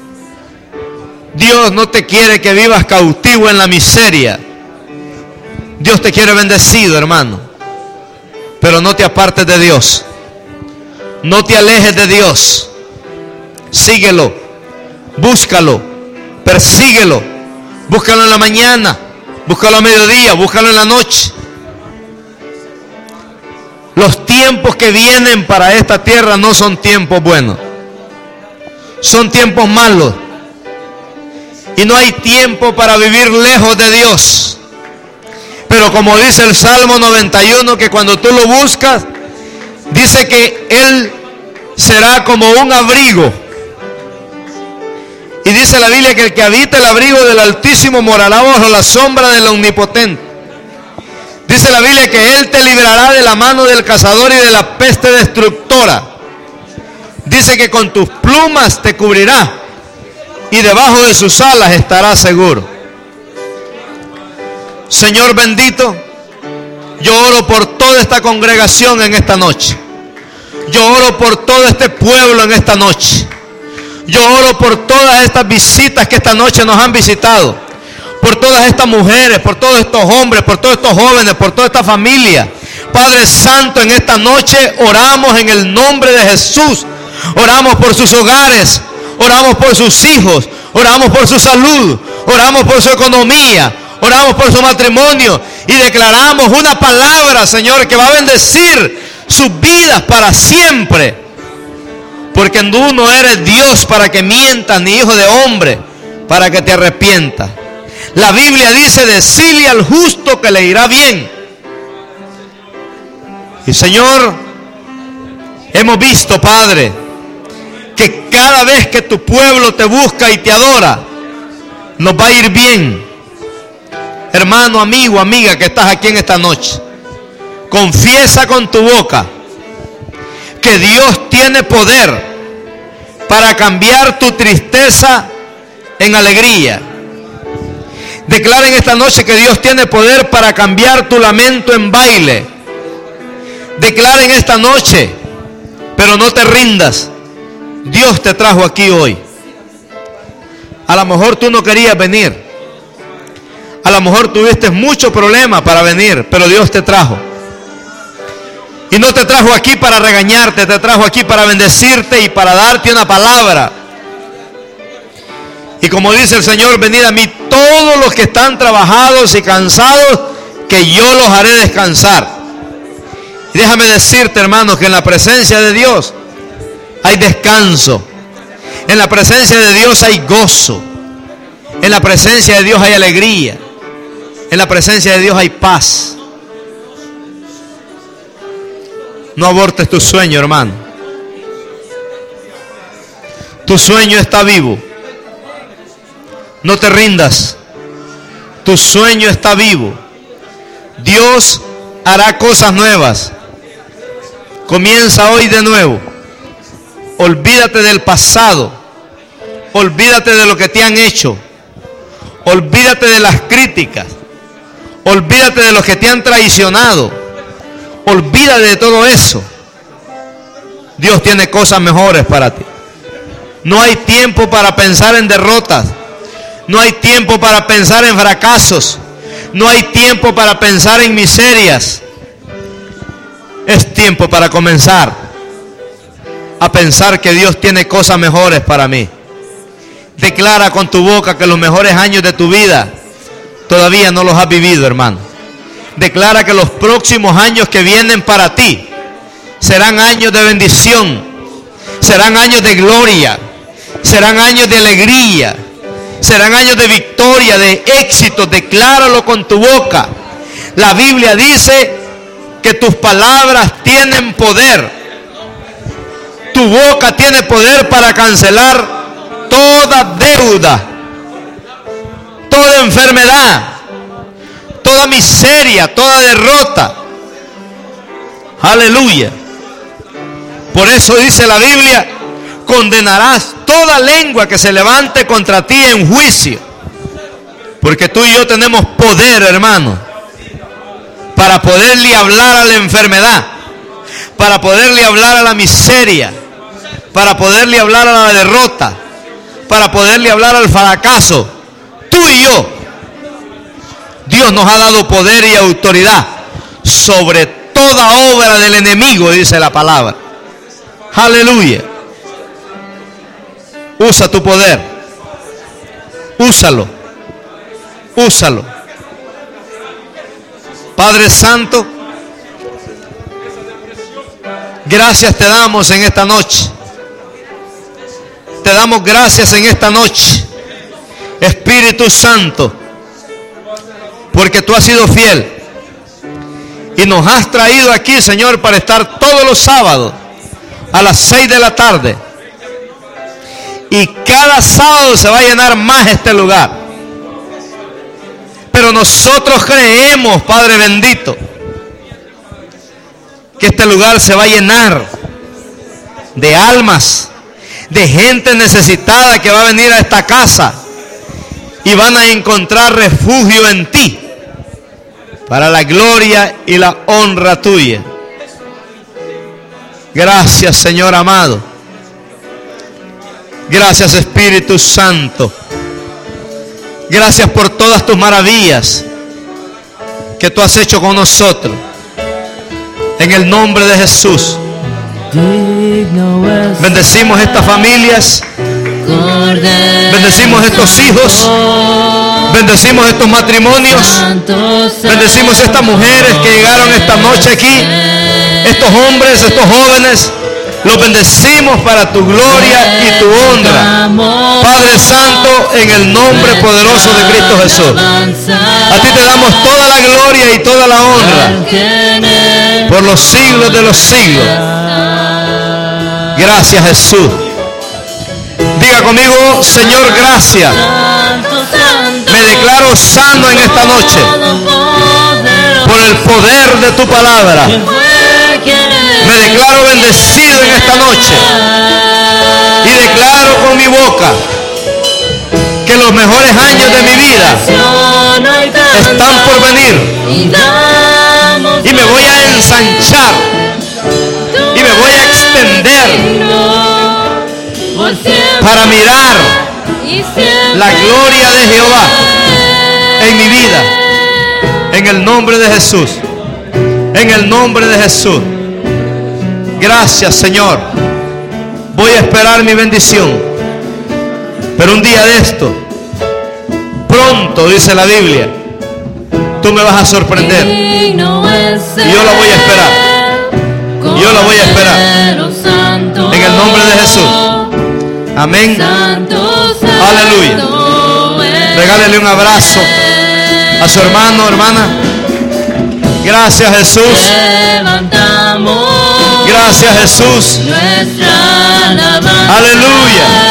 Dios no te quiere que vivas cautivo en la miseria. Dios te quiere bendecido, hermano. Pero no te apartes de Dios. No te alejes de Dios. Síguelo. Búscalo. Persíguelo. Búscalo en la mañana. Búscalo a mediodía. Búscalo en la noche. Los tiempos que vienen para esta tierra no son tiempos buenos. Son tiempos malos. Y no hay tiempo para vivir lejos de Dios. Pero como dice el Salmo noventa y uno, que cuando tú lo buscas, dice que Él será como un abrigo. Y dice la Biblia que el que habita el abrigo del Altísimo morará bajo la sombra del Omnipotente. Dice la Biblia que Él te librará de la mano del cazador y de la peste destructora. Dice que con tus plumas te cubrirá y debajo de sus alas estarás seguro. Señor bendito, yo oro por toda esta congregación en esta noche. Yo oro por todo este pueblo en esta noche. Yo oro por todas estas visitas que esta noche nos han visitado. Por todas estas mujeres, por todos estos hombres, por todos estos jóvenes, por toda esta familia. Padre Santo, en esta noche oramos en el nombre de Jesús. Oramos por sus hogares, oramos por sus hijos, oramos por su salud, oramos por su economía, oramos por su matrimonio y declaramos una palabra, Señor, que va a bendecir sus vidas para siempre. Porque tú no eres Dios para que mientas, ni hijo de hombre para que te arrepientas. La Biblia dice: decile al justo que le irá bien. Y Señor, hemos visto, Padre, que cada vez que tu pueblo te busca y te adora, nos va a ir bien. Hermano, amigo, amiga que estás aquí en esta noche, confiesa con tu boca que Dios tiene poder para cambiar tu tristeza en alegría. Declara en esta noche que Dios tiene poder para cambiar tu lamento en baile. Declara en esta noche, pero no te rindas. Dios te trajo aquí hoy. A lo mejor tú no querías venir. A lo mejor tuviste mucho problema para venir, pero Dios te trajo. Y no te trajo aquí para regañarte, te trajo aquí para bendecirte y para darte una palabra. Y como dice el Señor: venid a mí todos los que están trabajados y cansados, que yo los haré descansar. Y déjame decirte, hermanos, que en la presencia de Dios hay descanso. En la presencia de Dios hay gozo. En la presencia de Dios hay alegría. En la presencia de Dios hay paz. No abortes tu sueño, hermano. Tu sueño está vivo. No te rindas. Tu sueño está vivo. Dios hará cosas nuevas. Comienza hoy de nuevo. Olvídate del pasado. Olvídate de lo que te han hecho. Olvídate de las críticas. Olvídate de los que te han traicionado. olvídate de todo eso. Dios tiene cosas mejores para ti. No hay tiempo para pensar en derrotas. No hay tiempo para pensar en fracasos. No hay tiempo para pensar en miserias. Es tiempo para comenzar a pensar que Dios tiene cosas mejores para mí. Declara con tu boca que los mejores años de tu vida todavía no los has vivido, hermano. Declara que los próximos años que vienen para ti serán años de bendición, serán años de gloria, serán años de alegría, serán años de victoria, de éxito. Decláralo con tu boca. La Biblia dice que tus palabras tienen poder. Tu boca tiene poder para cancelar toda deuda, toda enfermedad, toda miseria, toda derrota. Aleluya. Por eso dice la Biblia: condenarás toda lengua que se levante contra ti en juicio. Porque tú y yo tenemos poder, hermano, para poderle hablar a la enfermedad, para poderle hablar a la miseria, para poderle hablar a la derrota, para poderle hablar al fracaso. Tú y yo, Dios nos ha dado poder y autoridad sobre toda obra del enemigo, dice la palabra. Aleluya. Usa tu poder. Úsalo. Úsalo. Padre Santo, gracias te damos en esta noche. Te damos gracias en esta noche, Espíritu Santo, porque tú has sido fiel y nos has traído aquí, Señor, para estar todos los sábados a las seis de la tarde. Y cada sábado se va a llenar más este lugar. Pero nosotros creemos, Padre bendito, que este lugar se va a llenar de almas, de gente necesitada que va a venir a esta casa y van a encontrar refugio en ti, para la gloria y la honra tuya. Gracias, Señor amado. Gracias, Espíritu Santo. Gracias por todas tus maravillas que tú has hecho con nosotros. En el nombre de Jesús, bendecimos estas familias, bendecimos estos hijos, bendecimos estos matrimonios, bendecimos estas mujeres que llegaron esta noche aquí, estos hombres, estos jóvenes. Los bendecimos para tu gloria y tu honra, Padre Santo, en el nombre poderoso de Cristo Jesús. A ti te damos toda la gloria y toda la honra por los siglos de los siglos. Gracias, Jesús. Diga conmigo: Señor, gracias. Me declaro sano en esta noche por el poder de tu palabra. Me declaro bendecido en esta noche y declaro con mi boca que los mejores años de mi vida están por venir, y me voy a ensanchar y me voy a extender para mirar la gloria de Jehová en mi vida, en el nombre de Jesús, en el nombre de Jesús. Gracias, Señor. Voy a esperar mi bendición, pero un día de esto, pronto, dice la Biblia, tú me vas a sorprender y yo la voy a esperar. Yo la voy a esperar en el nombre de Jesús. Amén. Aleluya. Regálele un abrazo a su hermano, hermana. Gracias, Jesús. Gracias, Jesús. Aleluya.